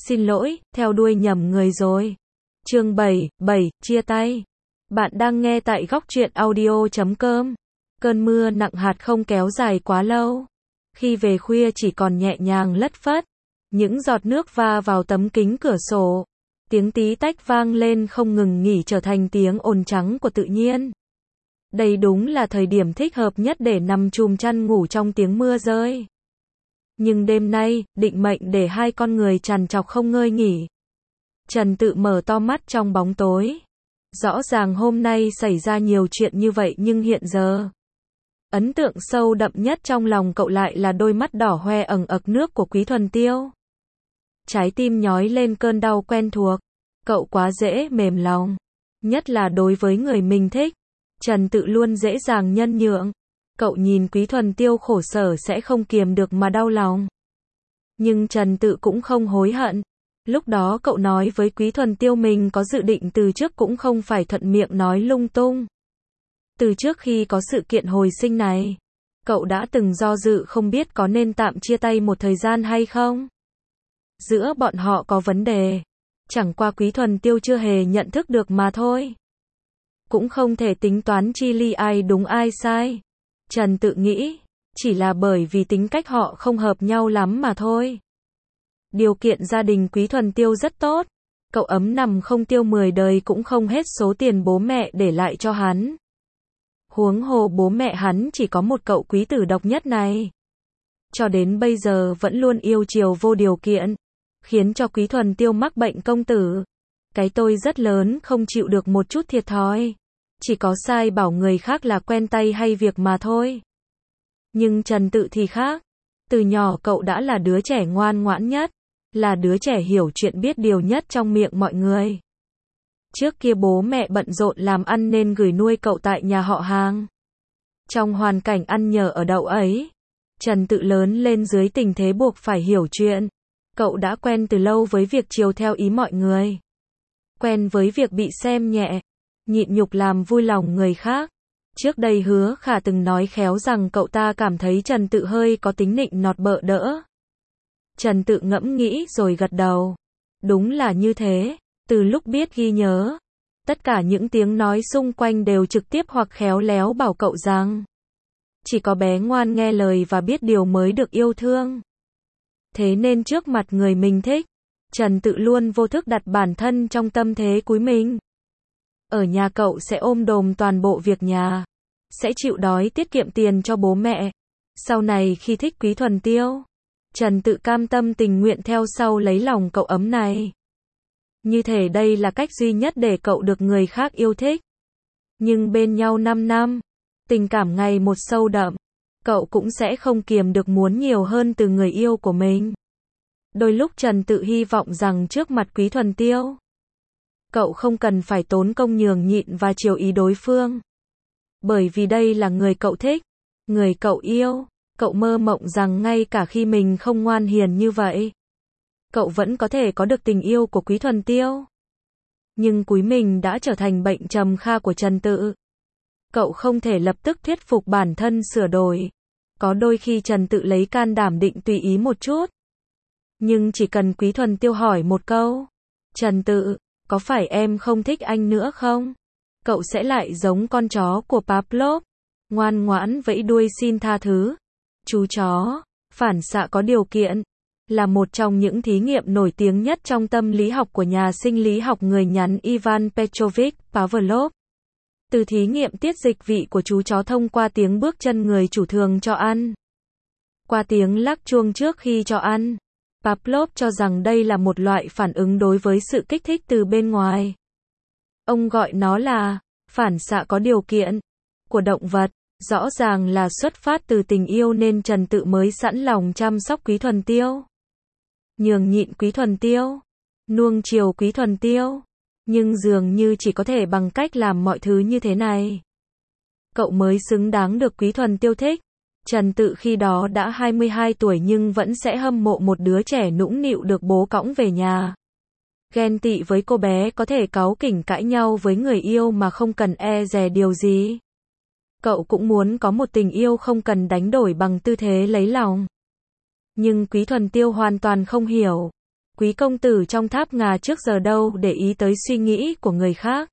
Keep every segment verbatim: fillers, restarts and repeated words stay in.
Xin lỗi, theo đuôi nhầm người rồi. Chương bảy, bảy, chia tay. Bạn đang nghe tại góc truyện audio chấm com. Cơn mưa nặng hạt không kéo dài quá lâu. Khi về khuya chỉ còn nhẹ nhàng lất phất. Những giọt nước va vào tấm kính cửa sổ. Tiếng tí tách vang lên không ngừng nghỉ trở thành tiếng ồn trắng của tự nhiên. Đây đúng là thời điểm thích hợp nhất để nằm chùm chăn ngủ trong tiếng mưa rơi. Nhưng đêm nay, định mệnh để hai con người trằn trọc không ngơi nghỉ. Trần Tự mở to mắt trong bóng tối. Rõ ràng hôm nay xảy ra nhiều chuyện như vậy nhưng hiện giờ, ấn tượng sâu đậm nhất trong lòng cậu lại là đôi mắt đỏ hoe ẩn ực nước của Quý Thuần Tiêu. Trái tim nhói lên cơn đau quen thuộc. Cậu quá dễ mềm lòng. Nhất là đối với người mình thích. Trần Tự luôn dễ dàng nhân nhượng. Cậu nhìn Quý Thuần Tiêu khổ sở sẽ không kiềm được mà đau lòng. Nhưng Trần Tự cũng không hối hận. Lúc đó cậu nói với Quý Thuần Tiêu mình có dự định từ trước cũng không phải thuận miệng nói lung tung. Từ trước khi có sự kiện hồi sinh này, cậu đã từng do dự không biết có nên tạm chia tay một thời gian hay không. Giữa bọn họ có vấn đề. Chẳng qua Quý Thuần Tiêu chưa hề nhận thức được mà thôi. Cũng không thể tính toán chi ly ai đúng ai sai. Trần Tự nghĩ, chỉ là bởi vì tính cách họ không hợp nhau lắm mà thôi. Điều kiện gia đình Quý Thuần Tiêu rất tốt. Cậu ấm nằm không tiêu mười đời cũng không hết số tiền bố mẹ để lại cho hắn. Huống hồ bố mẹ hắn chỉ có một cậu quý tử độc nhất này. Cho đến bây giờ vẫn luôn yêu chiều vô điều kiện. Khiến cho Quý Thuần Tiêu mắc bệnh công tử. Cái tôi rất lớn không chịu được một chút thiệt thòi. Chỉ có sai bảo người khác là quen tay hay việc mà thôi. Nhưng Trần Tự thì khác. Từ nhỏ cậu đã là đứa trẻ ngoan ngoãn nhất. Là đứa trẻ hiểu chuyện biết điều nhất trong miệng mọi người. Trước kia bố mẹ bận rộn làm ăn nên gửi nuôi cậu tại nhà họ hàng. Trong hoàn cảnh ăn nhờ ở đậu ấy, Trần Tự lớn lên dưới tình thế buộc phải hiểu chuyện. Cậu đã quen từ lâu với việc chiều theo ý mọi người. Quen với việc bị xem nhẹ, nhịn nhục làm vui lòng người khác. Trước đây Hứa Khả từng nói khéo rằng cậu ta cảm thấy Trần Tự hơi có tính nịnh nọt bợ đỡ. Trần Tự ngẫm nghĩ rồi gật đầu. Đúng là như thế. Từ lúc biết ghi nhớ, tất cả những tiếng nói xung quanh đều trực tiếp hoặc khéo léo bảo cậu rằng chỉ có bé ngoan nghe lời và biết điều mới được yêu thương. Thế nên trước mặt người mình thích, Trần Tự luôn vô thức đặt bản thân trong tâm thế cúi mình. Ở nhà cậu sẽ ôm đồm toàn bộ việc nhà, sẽ chịu đói tiết kiệm tiền cho bố mẹ. Sau này khi thích Quý Thuần Tiêu, Trần Tự cam tâm tình nguyện theo sau lấy lòng cậu ấm này. Như thể đây là cách duy nhất để cậu được người khác yêu thích. Nhưng bên nhau năm năm, tình cảm ngày một sâu đậm, cậu cũng sẽ không kiềm được muốn nhiều hơn từ người yêu của mình. Đôi lúc Trần Tự hy vọng rằng trước mặt Quý Thuần Tiêu, cậu không cần phải tốn công nhường nhịn và chiều ý đối phương. Bởi vì đây là người cậu thích, người cậu yêu. Cậu mơ mộng rằng ngay cả khi mình không ngoan hiền như vậy, cậu vẫn có thể có được tình yêu của Quý Thuần Tiêu. Nhưng cúi mình đã trở thành bệnh trầm kha của Trần Tự. Cậu không thể lập tức thuyết phục bản thân sửa đổi. Có đôi khi Trần Tự lấy can đảm định tùy ý một chút. Nhưng chỉ cần Quý Thuần Tiêu hỏi một câu, Trần Tự, có phải em không thích anh nữa không? Cậu sẽ lại giống con chó của Pavlov, ngoan ngoãn vẫy đuôi xin tha thứ. Chú chó, phản xạ có điều kiện, là một trong những thí nghiệm nổi tiếng nhất trong tâm lý học của nhà sinh lý học người nhắn Ivan Petrovich Pavlov. Từ thí nghiệm tiết dịch vị của chú chó thông qua tiếng bước chân người chủ thường cho ăn, qua tiếng lắc chuông trước khi cho ăn, Pavlov cho rằng đây là một loại phản ứng đối với sự kích thích từ bên ngoài. Ông gọi nó là phản xạ có điều kiện của động vật. Rõ ràng là xuất phát từ tình yêu nên Trần Tự mới sẵn lòng chăm sóc Quý Thuần Tiêu, nhường nhịn Quý Thuần Tiêu, nuông chiều Quý Thuần Tiêu. Nhưng dường như chỉ có thể bằng cách làm mọi thứ như thế này, cậu mới xứng đáng được Quý Thuần Tiêu thích. Trần Tự khi đó đã hai mươi hai tuổi nhưng vẫn sẽ hâm mộ một đứa trẻ nũng nịu được bố cõng về nhà. Ghen tị với cô bé có thể cáu kỉnh cãi nhau với người yêu mà không cần e dè điều gì. Cậu cũng muốn có một tình yêu không cần đánh đổi bằng tư thế lấy lòng. Nhưng Quý Thuần Tiêu hoàn toàn không hiểu. Quý công tử trong tháp ngà trước giờ đâu để ý tới suy nghĩ của người khác.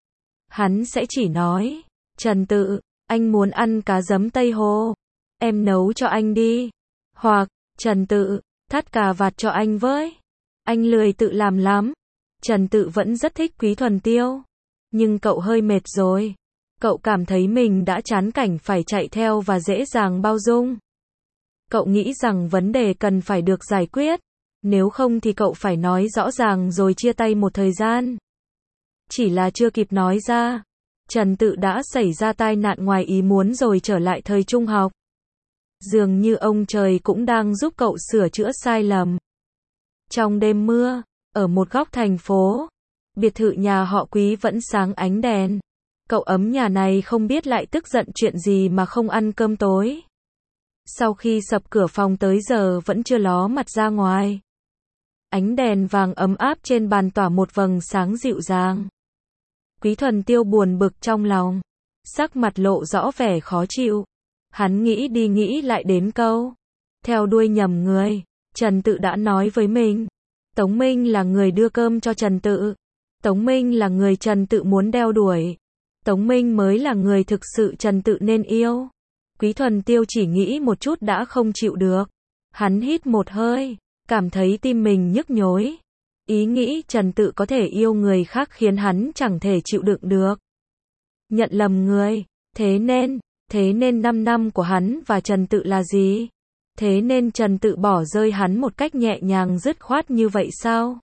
Hắn sẽ chỉ nói, Trần Tự, anh muốn ăn cá giấm Tây Hồ. Em nấu cho anh đi. Hoặc, Trần Tự, thắt cà vạt cho anh với. Anh lười tự làm lắm. Trần Tự vẫn rất thích Quý Thuần Tiêu. Nhưng cậu hơi mệt rồi. Cậu cảm thấy mình đã chán cảnh phải chạy theo và dễ dàng bao dung. Cậu nghĩ rằng vấn đề cần phải được giải quyết. Nếu không thì cậu phải nói rõ ràng rồi chia tay một thời gian. Chỉ là chưa kịp nói ra, Trần Tự đã xảy ra tai nạn ngoài ý muốn rồi trở lại thời trung học. Dường như ông trời cũng đang giúp cậu sửa chữa sai lầm. Trong đêm mưa, ở một góc thành phố, biệt thự nhà họ Quý vẫn sáng ánh đèn. Cậu ấm nhà này không biết lại tức giận chuyện gì mà không ăn cơm tối. Sau khi sập cửa phòng tới giờ vẫn chưa ló mặt ra ngoài. Ánh đèn vàng ấm áp trên bàn tỏa một vầng sáng dịu dàng. Quý Thuần Tiêu buồn bực trong lòng, sắc mặt lộ rõ vẻ khó chịu. Hắn nghĩ đi nghĩ lại đến câu, theo đuôi nhầm người. Trần Tự đã nói với mình, Tống Minh là người đưa cơm cho Trần Tự. Tống Minh là người Trần Tự muốn đeo đuổi. Tống Minh mới là người thực sự Trần Tự nên yêu. Quý Thuần Tiêu chỉ nghĩ một chút đã không chịu được. Hắn hít một hơi, cảm thấy tim mình nhức nhối. Ý nghĩ Trần Tự có thể yêu người khác khiến hắn chẳng thể chịu đựng được. Nhận lầm người, thế nên, thế nên năm năm của hắn và Trần Tự là gì? Thế nên Trần Tự bỏ rơi hắn một cách nhẹ nhàng dứt khoát như vậy sao?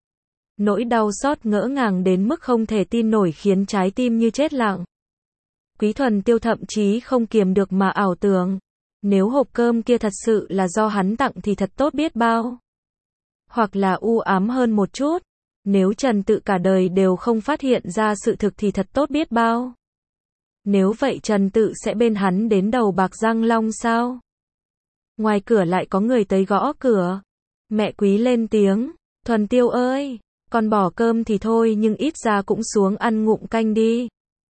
Nỗi đau xót ngỡ ngàng đến mức không thể tin nổi khiến trái tim như chết lặng. Quý Thuần Tiêu thậm chí không kiềm được mà ảo tưởng, nếu hộp cơm kia thật sự là do hắn tặng thì thật tốt biết bao. Hoặc là u ám hơn một chút, nếu Trần Tự cả đời đều không phát hiện ra sự thực thì thật tốt biết bao. Nếu vậy Trần Tự sẽ bên hắn đến đầu bạc răng long sao? Ngoài cửa lại có người tới gõ cửa. Mẹ Quý lên tiếng, Thuần Tiêu ơi, con bỏ cơm thì thôi nhưng ít ra cũng xuống ăn ngụm canh đi.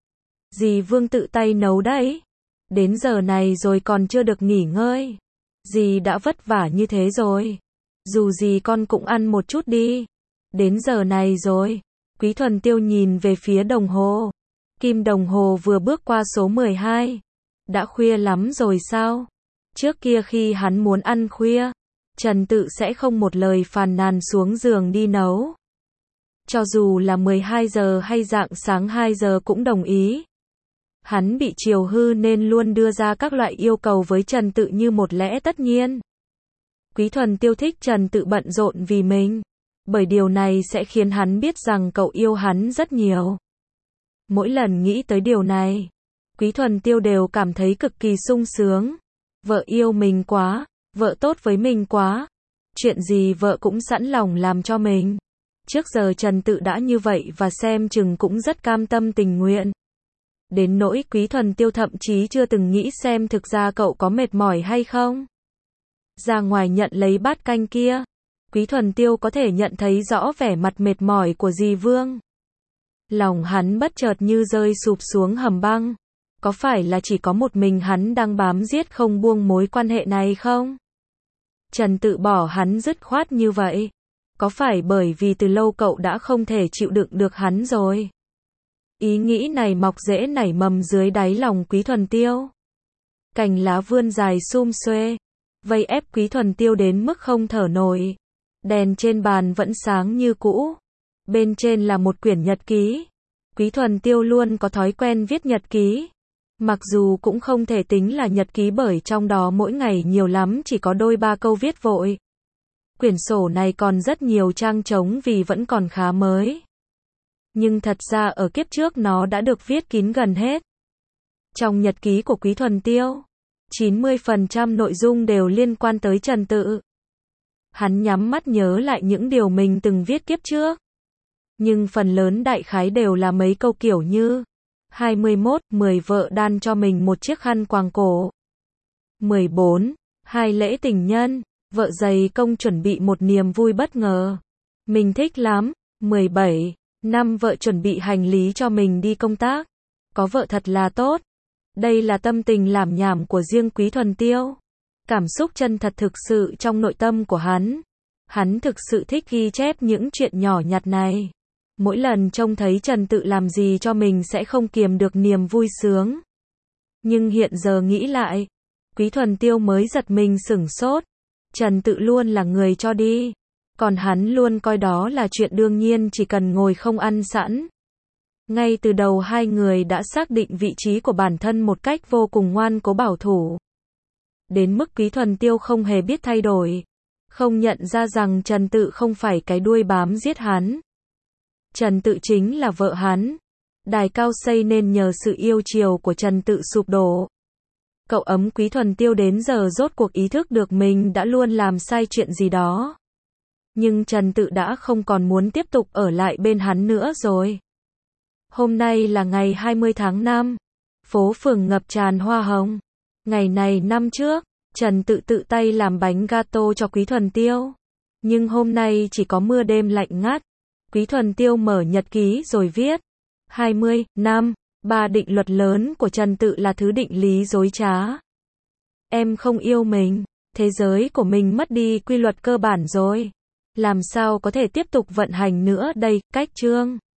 Dì Vương tự tay nấu đấy. Đến giờ này rồi còn chưa được nghỉ ngơi. Dì đã vất vả như thế rồi. Dù gì con cũng ăn một chút đi. Đến giờ này rồi. Quý Thuần Tiêu nhìn về phía đồng hồ. Kim đồng hồ vừa bước qua số mười hai. Đã khuya lắm rồi sao? Trước kia khi hắn muốn ăn khuya, Trần Tự sẽ không một lời phàn nàn xuống giường đi nấu. Cho dù là mười hai giờ hay rạng sáng hai giờ cũng đồng ý. Hắn bị chiều hư nên luôn đưa ra các loại yêu cầu với Trần Tự như một lẽ tất nhiên. Quý Thuần Tiêu thích Trần Tự bận rộn vì mình, bởi điều này sẽ khiến hắn biết rằng cậu yêu hắn rất nhiều. Mỗi lần nghĩ tới điều này, Quý Thuần Tiêu đều cảm thấy cực kỳ sung sướng. Vợ yêu mình quá, vợ tốt với mình quá. Chuyện gì vợ cũng sẵn lòng làm cho mình. Trước giờ Trần Tự đã như vậy và xem chừng cũng rất cam tâm tình nguyện. Đến nỗi Quý Thuần Tiêu thậm chí chưa từng nghĩ xem thực ra cậu có mệt mỏi hay không. Ra ngoài nhận lấy bát canh kia, Quý Thuần Tiêu có thể nhận thấy rõ vẻ mặt mệt mỏi của dì Vương. Lòng hắn bất chợt như rơi sụp xuống hầm băng. Có phải là chỉ có một mình hắn đang bám giết không buông mối quan hệ này không? Trần Tự bỏ hắn dứt khoát như vậy. Có phải bởi vì từ lâu cậu đã không thể chịu đựng được hắn rồi? Ý nghĩ này mọc rễ nảy mầm dưới đáy lòng Quý Thuần Tiêu. Cành lá vươn dài sum xuê, vây ép Quý Thuần Tiêu đến mức không thở nổi. Đèn trên bàn vẫn sáng như cũ. Bên trên là một quyển nhật ký. Quý Thuần Tiêu luôn có thói quen viết nhật ký. Mặc dù cũng không thể tính là nhật ký bởi trong đó mỗi ngày nhiều lắm chỉ có đôi ba câu viết vội. Quyển sổ này còn rất nhiều trang trống vì vẫn còn khá mới. Nhưng thật ra ở kiếp trước nó đã được viết kín gần hết. Trong nhật ký của Quý Thuần Tiêu, chín mươi phần trăm nội dung đều liên quan tới Trần Tự. Hắn nhắm mắt nhớ lại những điều mình từng viết kiếp trước. Nhưng phần lớn đại khái đều là mấy câu kiểu như hai mươi mốt, mười vợ đan cho mình một chiếc khăn quàng cổ. mười bốn, hai lễ tình nhân, vợ dày công chuẩn bị một niềm vui bất ngờ. Mình thích lắm. mười bảy, năm vợ chuẩn bị hành lý cho mình đi công tác. Có vợ thật là tốt. Đây là tâm tình lảm nhảm của riêng Quý Thuần Tiêu. Cảm xúc chân thật thực sự trong nội tâm của hắn. Hắn thực sự thích ghi chép những chuyện nhỏ nhặt này. Mỗi lần trông thấy Trần Tự làm gì cho mình sẽ không kiềm được niềm vui sướng. Nhưng hiện giờ nghĩ lại, Quý Thuần Tiêu mới giật mình sửng sốt. Trần Tự luôn là người cho đi, còn hắn luôn coi đó là chuyện đương nhiên, chỉ cần ngồi không ăn sẵn. Ngay từ đầu hai người đã xác định vị trí của bản thân một cách vô cùng ngoan cố bảo thủ. Đến mức Quý Thuần Tiêu không hề biết thay đổi, không nhận ra rằng Trần Tự không phải cái đuôi bám giết hắn. Trần Tự chính là vợ hắn. Đài cao xây nên nhờ sự yêu chiều của Trần Tự sụp đổ. Cậu ấm Quý Thuần Tiêu đến giờ rốt cuộc ý thức được mình đã luôn làm sai chuyện gì đó. Nhưng Trần Tự đã không còn muốn tiếp tục ở lại bên hắn nữa rồi. Hôm nay là ngày hai mươi tháng năm. Phố phường ngập tràn hoa hồng. Ngày này năm trước, Trần Tự tự tay làm bánh gato cho Quý Thuần Tiêu. Nhưng hôm nay chỉ có mưa đêm lạnh ngắt. Quý Thuần Tiêu mở nhật ký rồi viết. hai mươi năm, ba định luật lớn của Trần Tự là thứ định lý dối trá. Em không yêu mình, thế giới của mình mất đi quy luật cơ bản rồi. Làm sao có thể tiếp tục vận hành nữa đây, cách chương.